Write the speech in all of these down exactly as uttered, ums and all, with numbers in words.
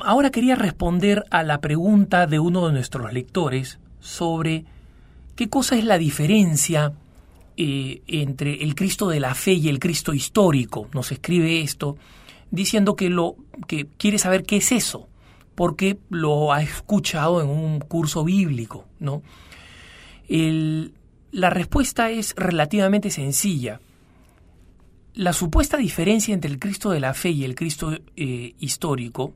ahora quería responder a la pregunta de uno de nuestros lectores sobre qué cosa es la diferencia eh, entre el Cristo de la fe y el Cristo histórico. Nos escribe esto diciendo que, lo, que quiere saber qué es eso, porque lo ha escuchado en un curso bíblico, ¿no? El, la respuesta es relativamente sencilla. La supuesta diferencia entre el Cristo de la fe y el Cristo eh, histórico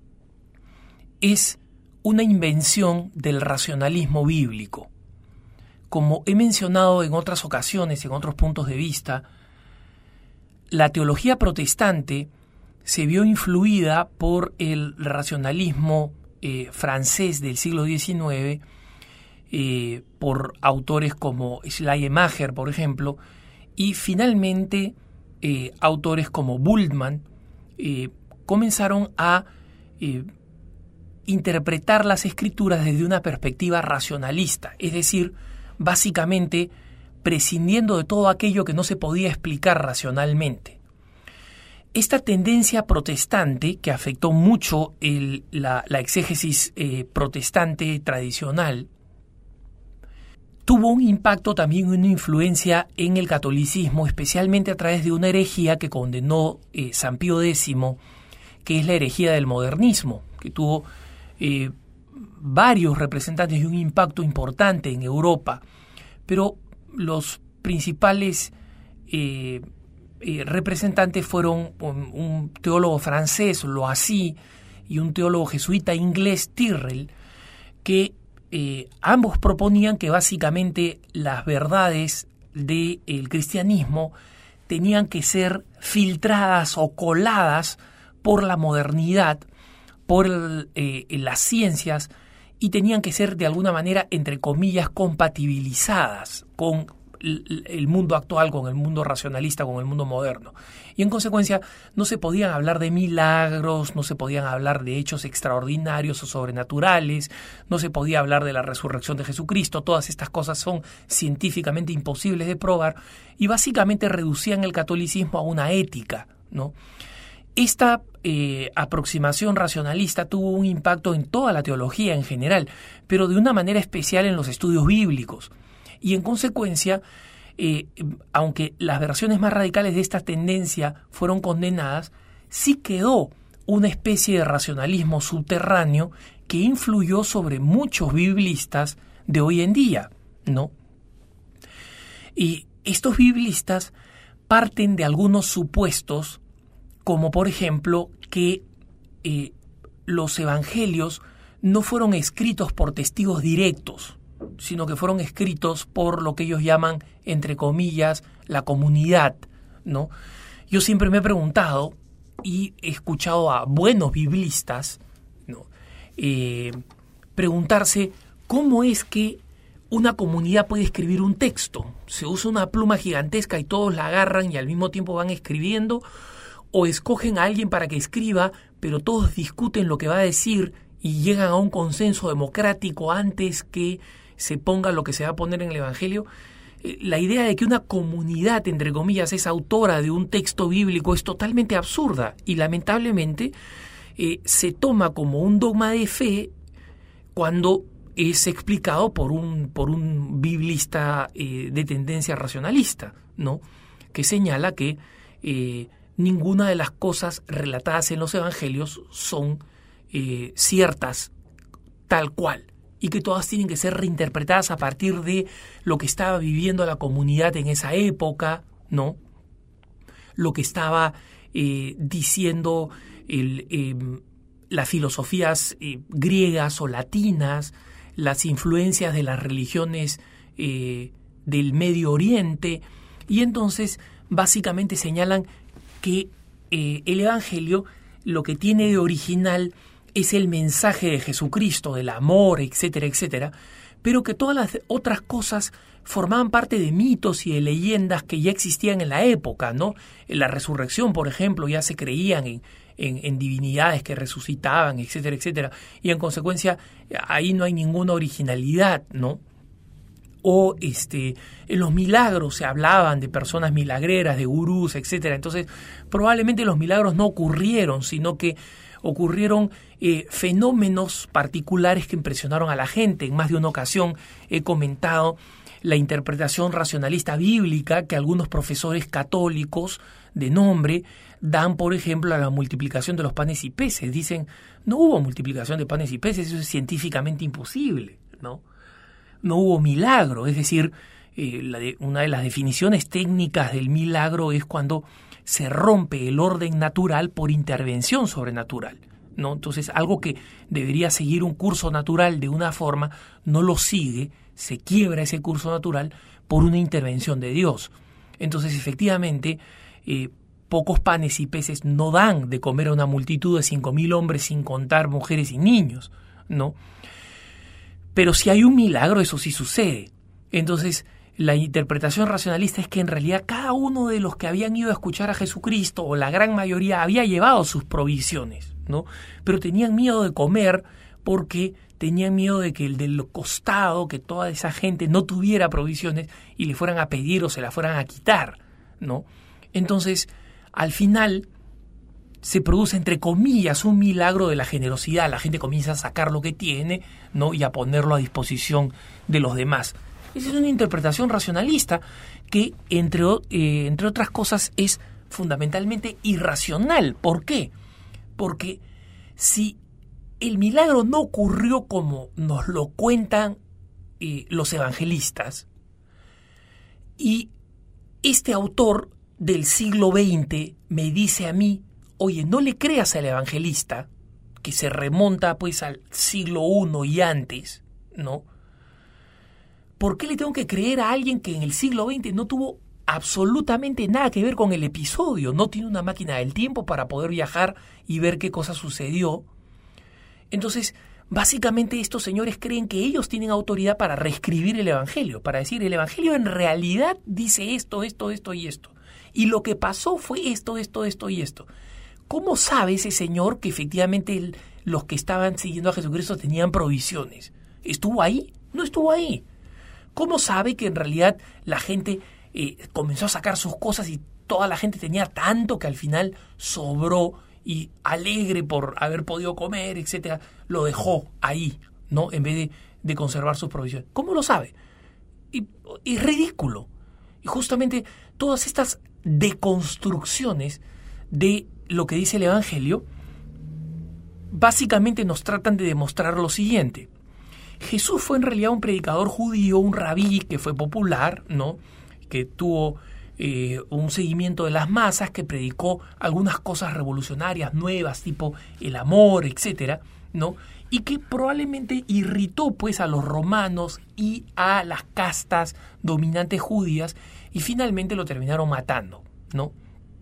es una invención del racionalismo bíblico. Como he mencionado en otras ocasiones, en otros puntos de vista, la teología protestante se vio influida por el racionalismo eh, francés del siglo diecinueve, eh, por autores como Schleiermacher, por ejemplo, y finalmente eh, autores como Bultmann eh, comenzaron a eh, interpretar las escrituras desde una perspectiva racionalista, es decir, básicamente prescindiendo de todo aquello que no se podía explicar racionalmente. Esta tendencia protestante, que afectó mucho el, la, la exégesis eh, protestante tradicional, tuvo un impacto también, una influencia en el catolicismo, especialmente a través de una herejía que condenó eh, San Pío X, que es la herejía del modernismo, que tuvo eh, varios representantes y un impacto importante en Europa, pero los principales eh, eh, representantes fueron un, un teólogo francés, Loisy, y un teólogo jesuita inglés, Tyrrell, que eh, ambos proponían que básicamente las verdades del cristianismo tenían que ser filtradas o coladas por la modernidad, por el, eh, las ciencias, y tenían que ser de alguna manera, entre comillas, compatibilizadas con el mundo actual, con el mundo racionalista, con el mundo moderno. Y en consecuencia no se podían hablar de milagros, no se podían hablar de hechos extraordinarios o sobrenaturales, no se podía hablar de la resurrección de Jesucristo. Todas estas cosas son científicamente imposibles de probar y básicamente reducían el catolicismo a una ética, ¿no? Esta eh, aproximación racionalista tuvo un impacto en toda la teología en general, pero de una manera especial en los estudios bíblicos. Y en consecuencia, eh, aunque las versiones más radicales de esta tendencia fueron condenadas, sí quedó una especie de racionalismo subterráneo que influyó sobre muchos biblistas de hoy en día, ¿no? Y estos biblistas parten de algunos supuestos, como por ejemplo que eh, los evangelios no fueron escritos por testigos directos, sino que fueron escritos por lo que ellos llaman, entre comillas, la comunidad, ¿no? Yo siempre me he preguntado y he escuchado a buenos biblistas, ¿no? eh, preguntarse cómo es que una comunidad puede escribir un texto. ¿Se usa una pluma gigantesca y todos la agarran y al mismo tiempo van escribiendo? ¿O escogen a alguien para que escriba, pero todos discuten lo que va a decir y llegan a un consenso democrático antes que se ponga lo que se va a poner en el Evangelio? La idea de que una comunidad, entre comillas, es autora de un texto bíblico es totalmente absurda y lamentablemente eh, se toma como un dogma de fe cuando es explicado por un, por un biblista eh, de tendencia racionalista, ¿no? Que señala que eh, ninguna de las cosas relatadas en los evangelios son eh, ciertas tal cual, y que todas tienen que ser reinterpretadas a partir de lo que estaba viviendo la comunidad en esa época, ¿no? Lo que estaba eh, diciendo el, eh, las filosofías eh, griegas o latinas, las influencias de las religiones eh, del Medio Oriente, y entonces básicamente señalan que eh, el Evangelio lo que tiene de original es el mensaje de Jesucristo, del amor, etcétera, etcétera, pero que todas las otras cosas formaban parte de mitos y de leyendas que ya existían en la época, ¿no? En la resurrección, por ejemplo, ya se creían en, en, en divinidades que resucitaban, etcétera, etcétera, y en consecuencia ahí no hay ninguna originalidad, ¿no? O este, en los milagros se hablaban de personas milagreras, de gurús, etcétera. Entonces, probablemente los milagros no ocurrieron, sino que ocurrieron eh, fenómenos particulares que impresionaron a la gente. En más de una ocasión he comentado la interpretación racionalista bíblica que algunos profesores católicos de nombre dan, por ejemplo, a la multiplicación de los panes y peces. Dicen, no hubo multiplicación de panes y peces, eso es científicamente imposible, ¿no? No hubo milagro, es decir, eh, la de, una de las definiciones técnicas del milagro es cuando se rompe el orden natural por intervención sobrenatural, ¿no? Entonces, algo que debería seguir un curso natural de una forma, no lo sigue, se quiebra ese curso natural por una intervención de Dios. Entonces, efectivamente, eh, pocos panes y peces no dan de comer a una multitud de cinco mil hombres sin contar mujeres y niños, ¿no? Pero si hay un milagro, eso sí sucede. Entonces, la interpretación racionalista es que en realidad cada uno de los que habían ido a escuchar a Jesucristo, o la gran mayoría, había llevado sus provisiones, ¿no? Pero tenían miedo de comer porque tenían miedo de que el del costado, que toda esa gente no tuviera provisiones y le fueran a pedir o se la fueran a quitar, ¿no? Entonces, al final se produce, entre comillas, un milagro de la generosidad. La gente comienza a sacar lo que tiene, ¿no? Y a ponerlo a disposición de los demás. Esa es una interpretación racionalista que, entre, eh, entre otras cosas, es fundamentalmente irracional. ¿Por qué? Porque si el milagro no ocurrió como nos lo cuentan eh, los evangelistas, y este autor del siglo veinte me dice a mí, oye, no le creas al evangelista, que se remonta pues al siglo primero y antes, ¿no? ¿Por qué le tengo que creer a alguien que en el siglo veinte no tuvo absolutamente nada que ver con el episodio? No tiene una máquina del tiempo para poder viajar y ver qué cosa sucedió. Entonces, básicamente estos señores creen que ellos tienen autoridad para reescribir el evangelio, para decir, el evangelio en realidad dice esto, esto, esto y esto. Y lo que pasó fue esto, esto, esto y esto. ¿Cómo sabe ese señor que efectivamente el, los que estaban siguiendo a Jesucristo tenían provisiones? ¿Estuvo ahí? No estuvo ahí. ¿Cómo sabe que en realidad la gente eh, comenzó a sacar sus cosas y toda la gente tenía tanto que al final sobró y alegre por haber podido comer, etcétera, lo dejó ahí, ¿no? En vez de, de conservar sus provisiones? ¿Cómo lo sabe? Y, y es ridículo. Y justamente todas estas deconstrucciones de lo que dice el Evangelio básicamente nos tratan de demostrar lo siguiente. Jesús fue en realidad un predicador judío, un rabí que fue popular, ¿no? Que tuvo eh, un seguimiento de las masas, que predicó algunas cosas revolucionarias, nuevas, tipo el amor, etcétera, ¿no? Y que probablemente irritó pues a los romanos y a las castas dominantes judías y finalmente lo terminaron matando, ¿no?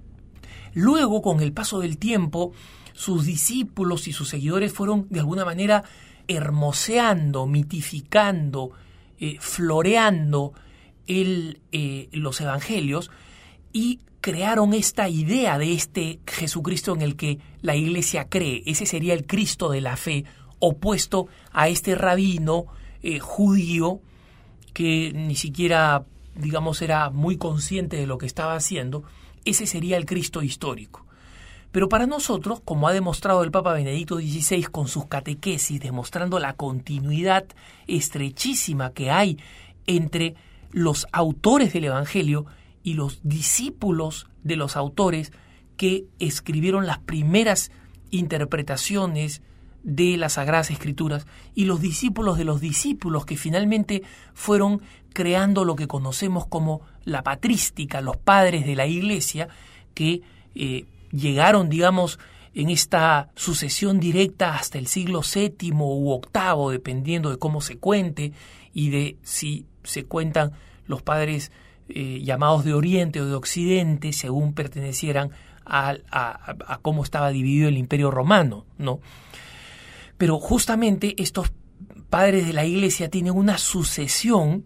Luego, con el paso del tiempo, sus discípulos y sus seguidores fueron de alguna manera hermoseando, mitificando, eh, floreando el, eh, los evangelios y crearon esta idea de este Jesucristo en el que la iglesia cree. Ese sería el Cristo de la fe, opuesto a este rabino eh, judío que ni siquiera, digamos, era muy consciente de lo que estaba haciendo. Ese sería el Cristo histórico. Pero para nosotros, como ha demostrado el Papa Benedicto dieciséis con sus catequesis, demostrando la continuidad estrechísima que hay entre los autores del Evangelio y los discípulos de los autores que escribieron las primeras interpretaciones de las Sagradas Escrituras y los discípulos de los discípulos que finalmente fueron creando lo que conocemos como la patrística, los padres de la Iglesia, que eh, llegaron, digamos, en esta sucesión directa hasta el siglo séptimo u octavo, dependiendo de cómo se cuente y de si se cuentan los padres eh, llamados de Oriente o de Occidente, según pertenecieran a, a, a cómo estaba dividido el Imperio Romano, ¿no? Pero justamente estos padres de la Iglesia tienen una sucesión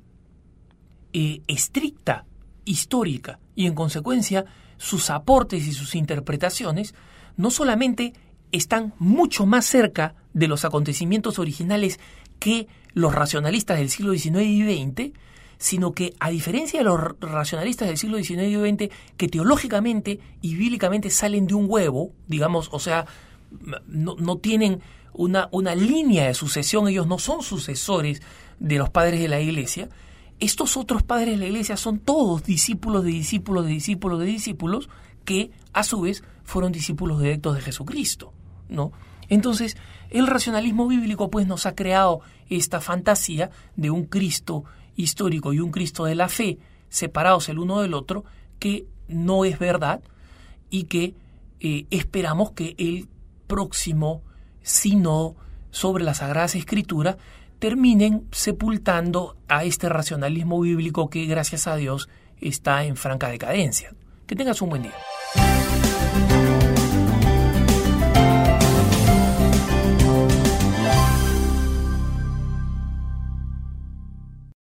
eh, estricta, histórica, y en consecuencia sus aportes y sus interpretaciones no solamente están mucho más cerca de los acontecimientos originales que los racionalistas del siglo diecinueve y veinte, sino que, a diferencia de los racionalistas del siglo diecinueve y veinte, que teológicamente y bíblicamente salen de un huevo, digamos, o sea, no, no tienen una, una línea de sucesión, ellos no son sucesores de los padres de la Iglesia. Estos otros padres de la Iglesia son todos discípulos de discípulos de discípulos de discípulos que a su vez fueron discípulos directos de Jesucristo, ¿no? Entonces, el racionalismo bíblico pues nos ha creado esta fantasía de un Cristo histórico y un Cristo de la fe separados el uno del otro, que no es verdad y que eh, esperamos que el próximo sínodo sobre las Sagradas Escrituras terminen sepultando a este racionalismo bíblico que, gracias a Dios, está en franca decadencia. Que tengas un buen día.